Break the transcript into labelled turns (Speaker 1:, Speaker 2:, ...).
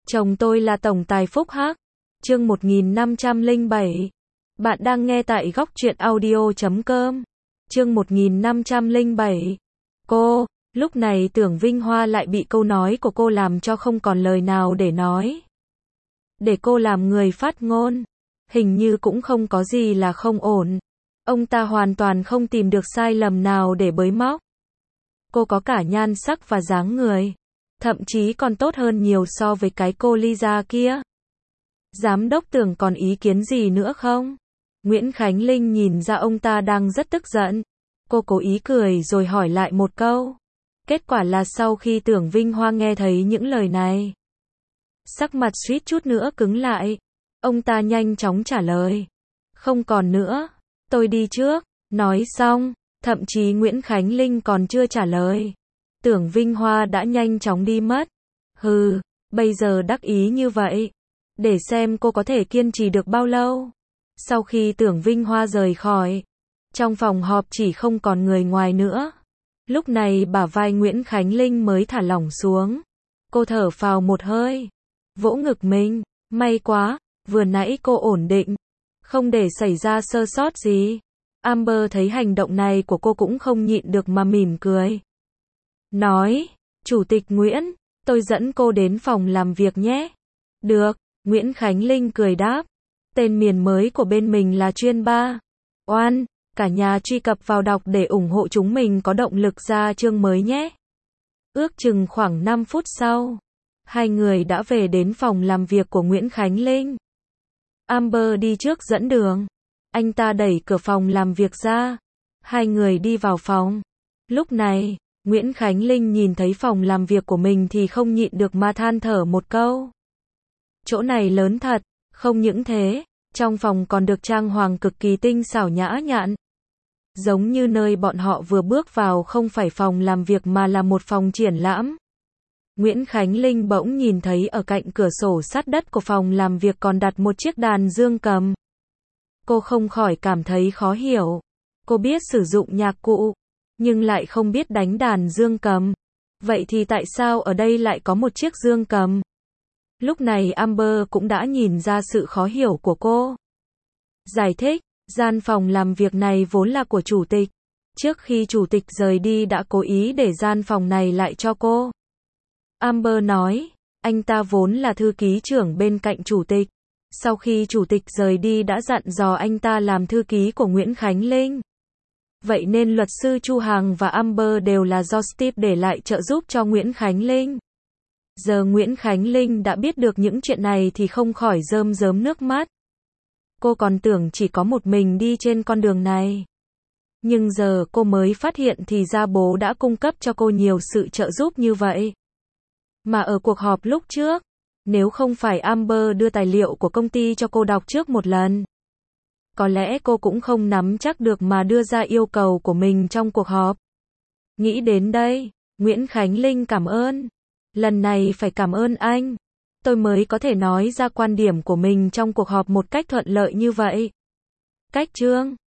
Speaker 1: Chồng tôi là tổng tài Phúc Hắc. Chương 1507. Bạn đang nghe tại góc truyện audio.com. Chương 1507. Cô, lúc này Tưởng Vinh Hoa lại bị câu nói của cô làm cho không còn lời nào để nói. Để cô làm người phát ngôn, hình như cũng không có gì là không ổn. Ông ta hoàn toàn không tìm được sai lầm nào để bới móc. Cô có cả nhan sắc và dáng người, thậm chí còn tốt hơn nhiều so với cái cô Lisa kia. Giám đốc Tưởng còn ý kiến gì nữa không? Nguyễn Khánh Linh nhìn ra ông ta đang rất tức giận. Cô cố ý cười rồi hỏi lại một câu. Kết quả là sau khi Tưởng Vinh Hoa nghe thấy những lời này, sắc mặt suýt chút nữa cứng lại. Ông ta nhanh chóng trả lời. Không còn nữa, tôi đi trước. Nói xong, thậm chí Nguyễn Khánh Linh còn chưa trả lời, Tưởng Vinh Hoa đã nhanh chóng đi mất. Hừ, bây giờ đắc ý như vậy, để xem cô có thể kiên trì được bao lâu. Sau khi Tưởng Vinh Hoa rời khỏi, trong phòng họp chỉ không còn người ngoài nữa. Lúc này bả vai Nguyễn Khánh Linh mới thả lỏng xuống. Cô thở phào một hơi, vỗ ngực mình, may quá, vừa nãy cô ổn định, không để xảy ra sơ sót gì. Amber thấy hành động này của cô cũng không nhịn được mà mỉm cười. Nói, Chủ tịch Nguyễn, tôi dẫn cô đến phòng làm việc nhé. Được, Nguyễn Khánh Linh cười đáp. Tên miền mới của bên mình là Chuyên Ba. Oan, cả nhà truy cập vào đọc để ủng hộ chúng mình có động lực ra chương mới nhé. Ước chừng khoảng 5 phút sau, hai người đã về đến phòng làm việc của Nguyễn Khánh Linh. Amber đi trước dẫn đường. Anh ta đẩy cửa phòng làm việc ra. Hai người đi vào phòng. Lúc này, Nguyễn Khánh Linh nhìn thấy phòng làm việc của mình thì không nhịn được mà than thở một câu. Chỗ này lớn thật, không những thế, trong phòng còn được trang hoàng cực kỳ tinh xảo nhã nhặn. Giống như nơi bọn họ vừa bước vào không phải phòng làm việc mà là một phòng triển lãm. Nguyễn Khánh Linh bỗng nhìn thấy ở cạnh cửa sổ sát đất của phòng làm việc còn đặt một chiếc đàn dương cầm. Cô không khỏi cảm thấy khó hiểu. Cô biết sử dụng nhạc cụ, nhưng lại không biết đánh đàn dương cầm. Vậy thì tại sao ở đây lại có một chiếc dương cầm? Lúc này Amber cũng đã nhìn ra sự khó hiểu của cô. Giải thích, gian phòng làm việc này vốn là của chủ tịch. Trước khi chủ tịch rời đi đã cố ý để gian phòng này lại cho cô. Amber nói, anh ta vốn là thư ký trưởng bên cạnh chủ tịch. Sau khi chủ tịch rời đi đã dặn dò anh ta làm thư ký của Nguyễn Khánh Linh. Vậy nên luật sư Chu Hằng và Amber đều là do Steve để lại trợ giúp cho Nguyễn Khánh Linh. Giờ Nguyễn Khánh Linh đã biết được những chuyện này thì không khỏi rơm rớm nước mắt. Cô còn tưởng chỉ có một mình đi trên con đường này. Nhưng giờ cô mới phát hiện thì ra bố đã cung cấp cho cô nhiều sự trợ giúp như vậy. Mà ở cuộc họp lúc trước, nếu không phải Amber đưa tài liệu của công ty cho cô đọc trước một lần, có lẽ cô cũng không nắm chắc được mà đưa ra yêu cầu của mình trong cuộc họp. Nghĩ đến đây, Nguyễn Khánh Linh cảm ơn. Lần này phải cảm ơn anh. Tôi mới có thể nói ra quan điểm của mình trong cuộc họp một cách thuận lợi như vậy. Cách chương